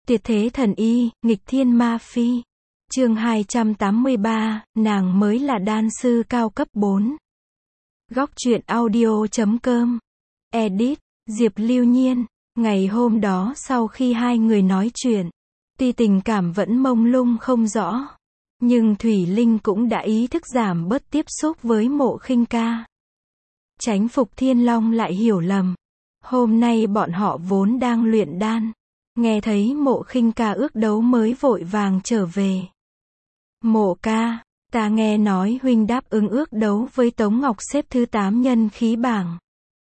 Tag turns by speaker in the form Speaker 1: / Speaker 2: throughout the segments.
Speaker 1: Tuyệt thế thần y, nghịch thiên ma phi. Chương 283, nàng mới là đan sư cao cấp 4. Góc truyện audio.com. Edit, Diệp Lưu Nhiên. Ngày hôm đó sau khi hai người nói chuyện, tuy tình cảm vẫn mông lung không rõ, nhưng Thủy Linh cũng đã ý thức giảm bớt tiếp xúc với Mộ Khinh Ca. Tránh Phục Thiên Long lại hiểu lầm. Hôm nay bọn họ vốn đang luyện đan, nghe thấy Mộ Khinh Ca ước đấu mới vội vàng trở về. Mộ ca, ta nghe nói huynh đáp ứng ước đấu với Tống Ngọc xếp thứ 8 nhân khí bảng.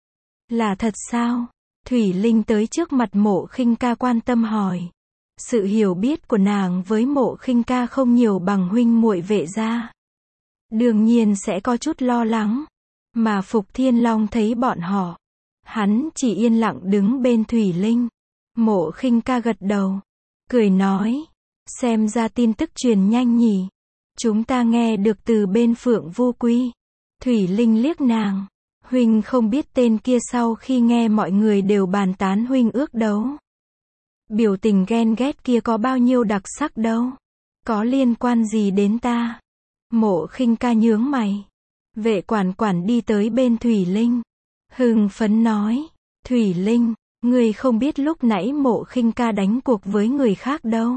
Speaker 1: Là thật sao? Thủy Linh tới trước mặt Mộ Khinh Ca quan tâm hỏi. Sự hiểu biết của nàng với Mộ Khinh Ca không nhiều bằng huynh muội Vệ gia, đương nhiên sẽ có chút lo lắng. Mà Phục Thiên Long thấy bọn họ, hắn chỉ yên lặng đứng bên Thủy Linh. Mộ Khinh Ca gật đầu, cười nói, xem ra tin tức truyền nhanh nhỉ. Chúng ta nghe được từ bên Phượng Vô Quy. Thủy Linh liếc nàng, huynh không biết tên kia sau khi nghe mọi người đều bàn tán huynh ước đấu. Biểu tình ghen ghét kia có bao nhiêu đặc sắc đâu. Có liên quan gì đến ta? Mộ Khinh Ca nhướng mày. Vệ quản quản đi tới bên Thủy Linh, hưng phấn nói, Thủy Linh, ngươi không biết lúc nãy Mộ Khinh Ca đánh cuộc với người khác đâu.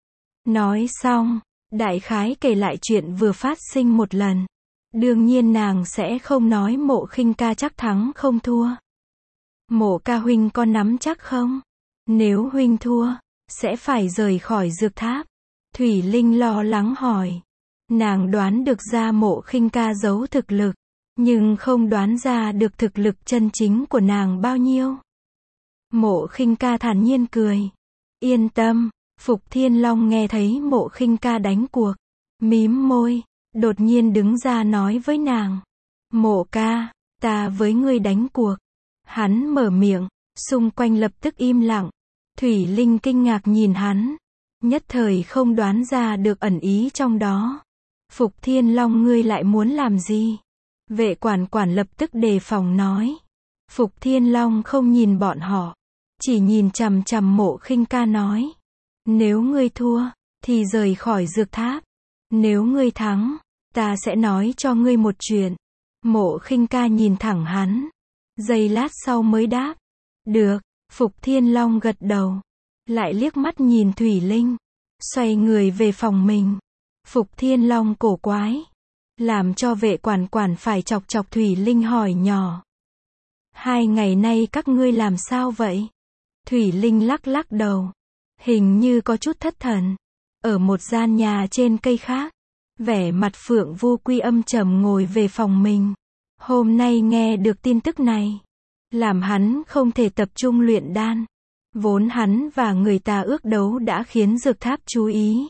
Speaker 1: Nói xong, đại khái kể lại chuyện vừa phát sinh một lần. Đương nhiên nàng sẽ không nói Mộ Khinh Ca chắc thắng không thua. Mộ ca huynh có nắm chắc không? Nếu huynh thua, sẽ phải rời khỏi dược tháp. Thủy Linh lo lắng hỏi. Nàng đoán được ra Mộ Khinh Ca giấu thực lực, nhưng không đoán ra được thực lực chân chính của nàng bao nhiêu. Mộ Khinh Ca thản nhiên cười. Yên tâm. Phục Thiên Long nghe thấy Mộ Khinh Ca đánh cuộc, mím môi, đột nhiên đứng ra nói với nàng. Mộ ca, ta với ngươi đánh cuộc. Hắn mở miệng, xung quanh lập tức im lặng. Thủy Linh kinh ngạc nhìn hắn, nhất thời không đoán ra được ẩn ý trong đó. Phục Thiên Long, ngươi lại muốn làm gì? Vệ quản quản lập tức đề phòng nói. Phục Thiên Long không nhìn bọn họ, chỉ nhìn chằm chằm Mộ Khinh Ca nói. Nếu ngươi thua, thì rời khỏi dược tháp. Nếu ngươi thắng, ta sẽ nói cho ngươi một chuyện. Mộ Khinh Ca nhìn thẳng hắn, giây lát sau mới đáp. Được. Phục Thiên Long gật đầu, lại liếc mắt nhìn Thủy Linh, xoay người về phòng mình. Phục Thiên Long cổ quái, làm cho vệ quản quản phải chọc chọc Thủy Linh hỏi nhỏ. 2 ngày nay các ngươi làm sao vậy? Thủy Linh lắc lắc đầu, hình như có chút thất thần. Ở một gian nhà trên cây khác, vẻ mặt Phượng Vô Quy âm trầm ngồi về phòng mình. Hôm nay nghe được tin tức này, làm hắn không thể tập trung luyện đan. Vốn hắn và người ta ước đấu đã khiến dược tháp chú ý.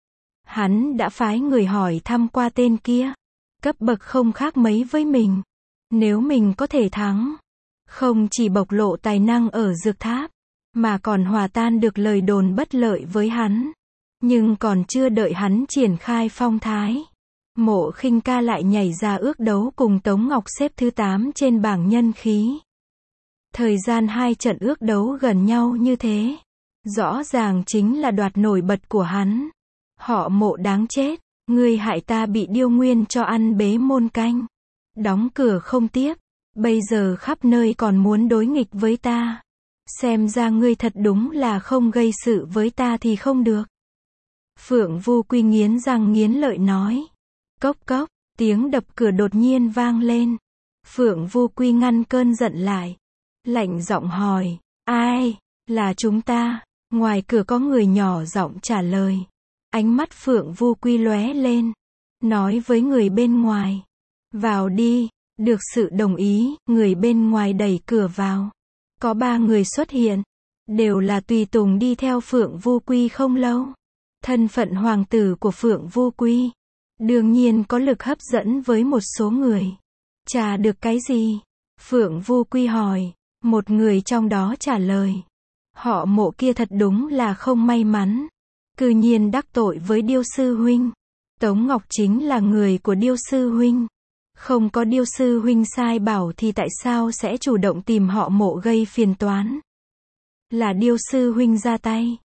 Speaker 1: Hắn đã phái người hỏi thăm qua tên kia, cấp bậc không khác mấy với mình. Nếu mình có thể thắng, không chỉ bộc lộ tài năng ở dược tháp, mà còn hòa tan được lời đồn bất lợi với hắn. Nhưng còn chưa đợi hắn triển khai phong thái, Mộ Khinh Ca lại nhảy ra ước đấu cùng Tống Ngọc xếp thứ 8 trên bảng nhân khí. Thời gian 2 trận ước đấu gần nhau như thế, rõ ràng chính là đoạt nổi bật của hắn. Họ Mộ đáng chết, ngươi hại ta bị Điêu Nguyên cho ăn bế môn canh, đóng cửa không tiếp, bây giờ khắp nơi còn muốn đối nghịch với ta. Xem ra ngươi thật đúng là không gây sự với ta thì không được. Phượng Vô Quy nghiến răng nghiến lợi nói. Cốc cốc, tiếng đập cửa đột nhiên vang lên. Phượng Vô Quy ngăn cơn giận lại, lạnh giọng hỏi, ai? Là chúng ta. Ngoài cửa có người nhỏ giọng trả lời. Ánh mắt Phượng Vô Quy lóe lên, nói với người bên ngoài, vào đi. Được sự đồng ý, người bên ngoài đẩy cửa vào. Có 3 người xuất hiện, đều là tùy tùng đi theo Phượng Vô Quy không lâu. Thân phận hoàng tử của Phượng Vô Quy, đương nhiên có lực hấp dẫn với một số người. Trả được cái gì? Phượng Vô Quy hỏi. Một người trong đó trả lời. Họ Mộ kia thật đúng là không may mắn, cư nhiên đắc tội với Điêu sư huynh. Tống Ngọc chính là người của Điêu sư huynh. Không có Điêu sư huynh sai bảo thì tại sao sẽ chủ động tìm họ Mộ gây phiền toán? Là Điêu sư huynh ra tay.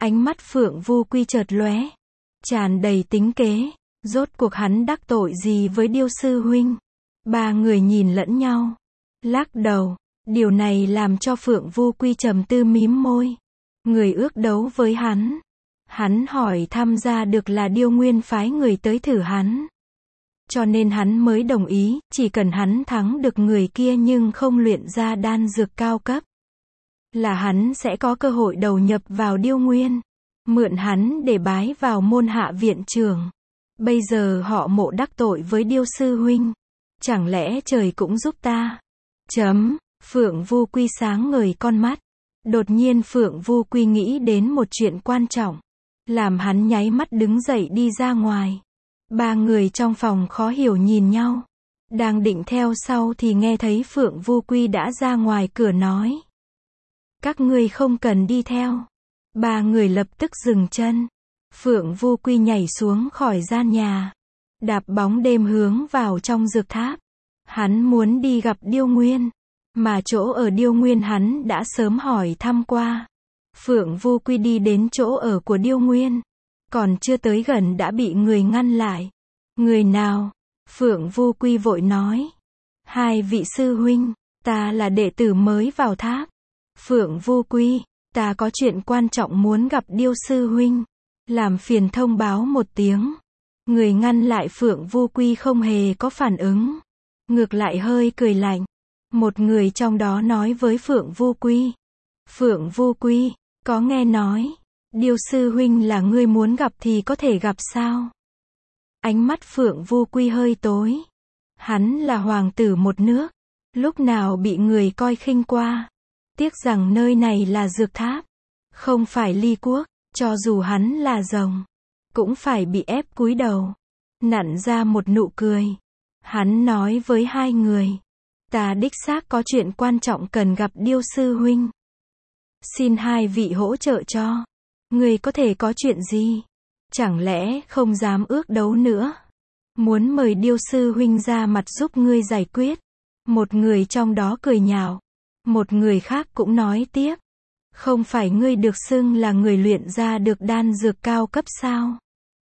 Speaker 1: Ánh mắt Phượng Vu Quy chợt lóe, tràn đầy tính kế. Rốt cuộc hắn đắc tội gì với Điêu sư huynh? Ba người nhìn lẫn nhau, lắc đầu. Điều này làm cho Phượng Vu Quy trầm tư mím môi. Người ước đấu với hắn. Hắn hỏi tham gia được là Điêu Nguyên phái người tới thử hắn. Cho nên hắn mới đồng ý, chỉ cần hắn thắng được người kia nhưng không luyện ra đan dược cao cấp, là hắn sẽ có cơ hội đầu nhập vào Điêu Nguyên. Mượn hắn để bái vào môn hạ viện trưởng. Bây giờ họ Mộ đắc tội với Điêu sư huynh. Chẳng lẽ trời cũng giúp ta? Phượng Vu Quy sáng ngời con mắt. Đột nhiên Phượng Vu Quy nghĩ đến một chuyện quan trọng, làm hắn nháy mắt đứng dậy đi ra ngoài. Ba người trong phòng khó hiểu nhìn nhau. Đang định theo sau thì nghe thấy Phượng Vu Quy đã ra ngoài cửa nói. Các ngươi không cần đi theo. Ba người lập tức dừng chân. Phượng Vu Quy nhảy xuống khỏi gian nhà, đạp bóng đêm hướng vào trong dược tháp. Hắn muốn đi gặp Điêu Nguyên, mà chỗ ở Điêu Nguyên hắn đã sớm hỏi thăm qua. Phượng Vu Quy đi đến chỗ ở của Điêu Nguyên, còn chưa tới gần đã bị người ngăn lại. Người nào? Phượng Vu Quy vội nói. Hai vị sư huynh, ta là đệ tử mới vào tháp. Phượng Vu Quy, ta có chuyện quan trọng muốn gặp Điêu sư huynh. Làm phiền thông báo một tiếng. Người ngăn lại Phượng Vu Quy không hề có phản ứng, ngược lại hơi cười lạnh. Một người trong đó nói với Phượng Vu Quy. Phượng Vu Quy, có nghe nói, Điêu sư huynh là ngươi muốn gặp thì có thể gặp sao? Ánh mắt Phượng Vu Quy hơi tối. Hắn là hoàng tử một nước, lúc nào bị người coi khinh qua. Tiếc rằng nơi này là dược tháp, không phải Ly Quốc. Cho dù hắn là rồng, cũng phải bị ép cúi đầu. Nặn ra một nụ cười. Hắn nói với hai người. Ta đích xác có chuyện quan trọng cần gặp Điêu sư huynh. Xin hai vị hỗ trợ cho. Người có thể có chuyện gì? Chẳng lẽ không dám ước đấu nữa? Muốn mời Điêu sư huynh ra mặt giúp ngươi giải quyết. Một người trong đó cười nhạo. Một người khác cũng nói tiếp. Không phải ngươi được xưng là người luyện ra được đan dược cao cấp sao?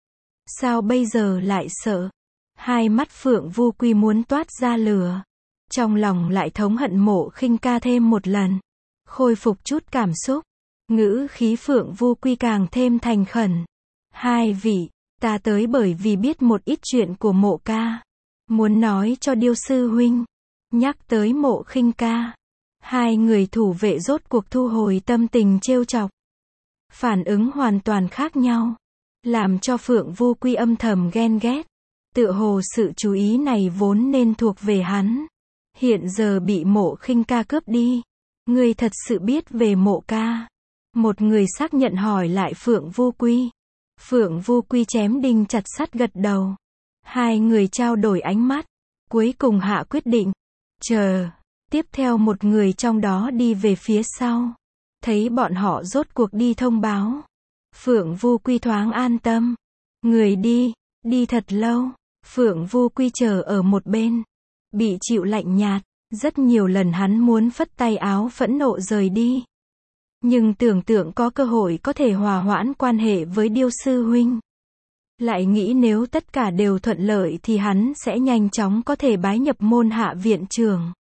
Speaker 1: Sao bây giờ lại sợ? Hai mắt Phượng Vu Quy muốn toát ra lửa. Trong lòng lại thống hận Mộ Khinh Ca thêm một lần. Khôi phục chút cảm xúc. Ngữ khí Phượng Vu Quy càng thêm thành khẩn. Hai vị, ta tới bởi vì biết một ít chuyện của Mộ ca. Muốn nói cho Điêu sư huynh. Nhắc tới Mộ Khinh Ca. Hai người thủ vệ rốt cuộc thu hồi tâm tình trêu chọc. Phản ứng hoàn toàn khác nhau. Làm cho Phượng Vu Quy âm thầm ghen ghét. Tựa hồ sự chú ý này vốn nên thuộc về hắn. Hiện giờ bị Mộ Khinh Ca cướp đi. Ngươi thật sự biết về Mộ ca? Một người xác nhận hỏi lại Phượng Vu Quy. Phượng Vu Quy chém đinh chặt sắt gật đầu. Hai người trao đổi ánh mắt. Cuối cùng hạ quyết định. Chờ. Tiếp theo một người trong đó đi về phía sau. Thấy bọn họ rốt cuộc đi thông báo. Phượng Vu Quy thoáng an tâm. Người đi thật lâu. Phượng Vu Quy chờ ở một bên. Bị chịu lạnh nhạt. Rất nhiều lần hắn muốn phất tay áo phẫn nộ rời đi. Nhưng tưởng tượng có cơ hội có thể hòa hoãn quan hệ với Điêu sư huynh. Lại nghĩ nếu tất cả đều thuận lợi thì hắn sẽ nhanh chóng có thể bái nhập môn hạ viện trưởng.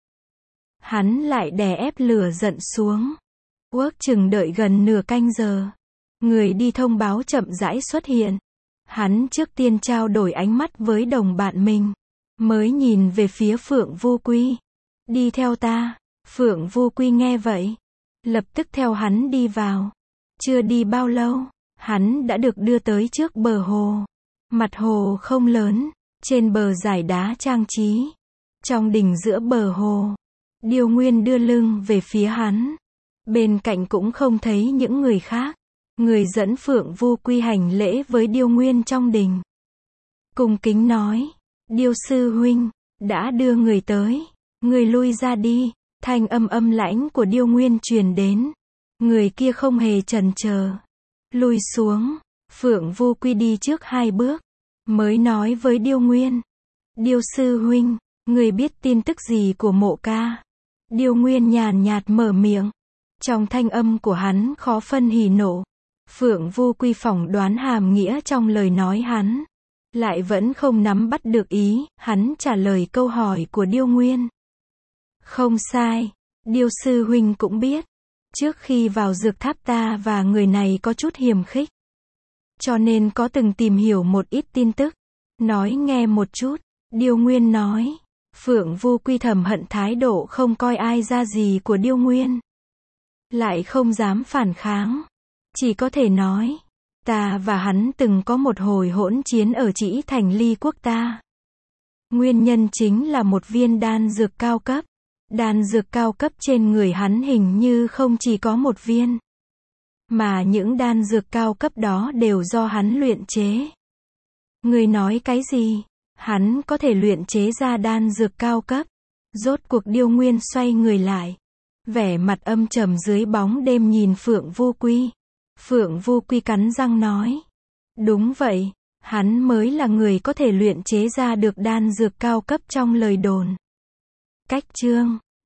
Speaker 1: Hắn lại đè ép lửa giận xuống. Ước chừng đợi gần nửa canh giờ. Người đi thông báo chậm rãi xuất hiện. Hắn trước tiên trao đổi ánh mắt với đồng bạn mình. Mới nhìn về phía Phượng Vu Quy. Đi theo ta. Phượng Vu Quy nghe vậy. Lập tức theo hắn đi vào. Chưa đi bao lâu. Hắn đã được đưa tới trước bờ hồ. Mặt hồ không lớn. Trên bờ dải đá trang trí. Trong đỉnh giữa bờ hồ. Điêu Nguyên đưa lưng về phía hắn. Bên cạnh cũng không thấy những người khác. Người dẫn Phượng Vu Quy hành lễ với Điêu Nguyên trong đình. Cung kính nói. Điêu sư huynh, đã đưa người tới. Người lui ra đi. Thanh âm lãnh của Điêu Nguyên truyền đến. Người kia không hề chần chờ. Lui xuống. Phượng Vu Quy đi trước 2 bước. Mới nói với Điêu Nguyên. Điêu sư huynh, người biết tin tức gì của Mộ ca? Điêu Nguyên nhàn nhạt mở miệng. Trong thanh âm của hắn khó phân hỉ nộ. Phượng Vu Quy phỏng đoán hàm nghĩa trong lời nói hắn. Lại vẫn không nắm bắt được ý, hắn trả lời câu hỏi của Điêu Nguyên. Không sai, Điêu sư huynh cũng biết. Trước khi vào dược tháp ta và người này có chút hiềm khích. Cho nên có từng tìm hiểu một ít tin tức. Nói nghe một chút, Điêu Nguyên nói. Phượng Vu Quy thầm hận thái độ không coi ai ra gì của Điêu Nguyên. Lại không dám phản kháng. Chỉ có thể nói. Ta và hắn từng có một hồi hỗn chiến ở Trĩ Thành Ly quốc ta. Nguyên nhân chính là một viên đan dược cao cấp. Đan dược cao cấp trên người hắn hình như không chỉ có một viên. Mà những đan dược cao cấp đó đều do hắn luyện chế. Người nói cái gì? Hắn có thể luyện chế ra đan dược cao cấp. Rốt cuộc Điêu Nguyên xoay người lại. Vẻ mặt âm trầm dưới bóng đêm nhìn Phượng Vu Quy. Phượng Vu Quy cắn răng nói. Đúng vậy, hắn mới là người có thể luyện chế ra được đan dược cao cấp trong lời đồn. Cách chương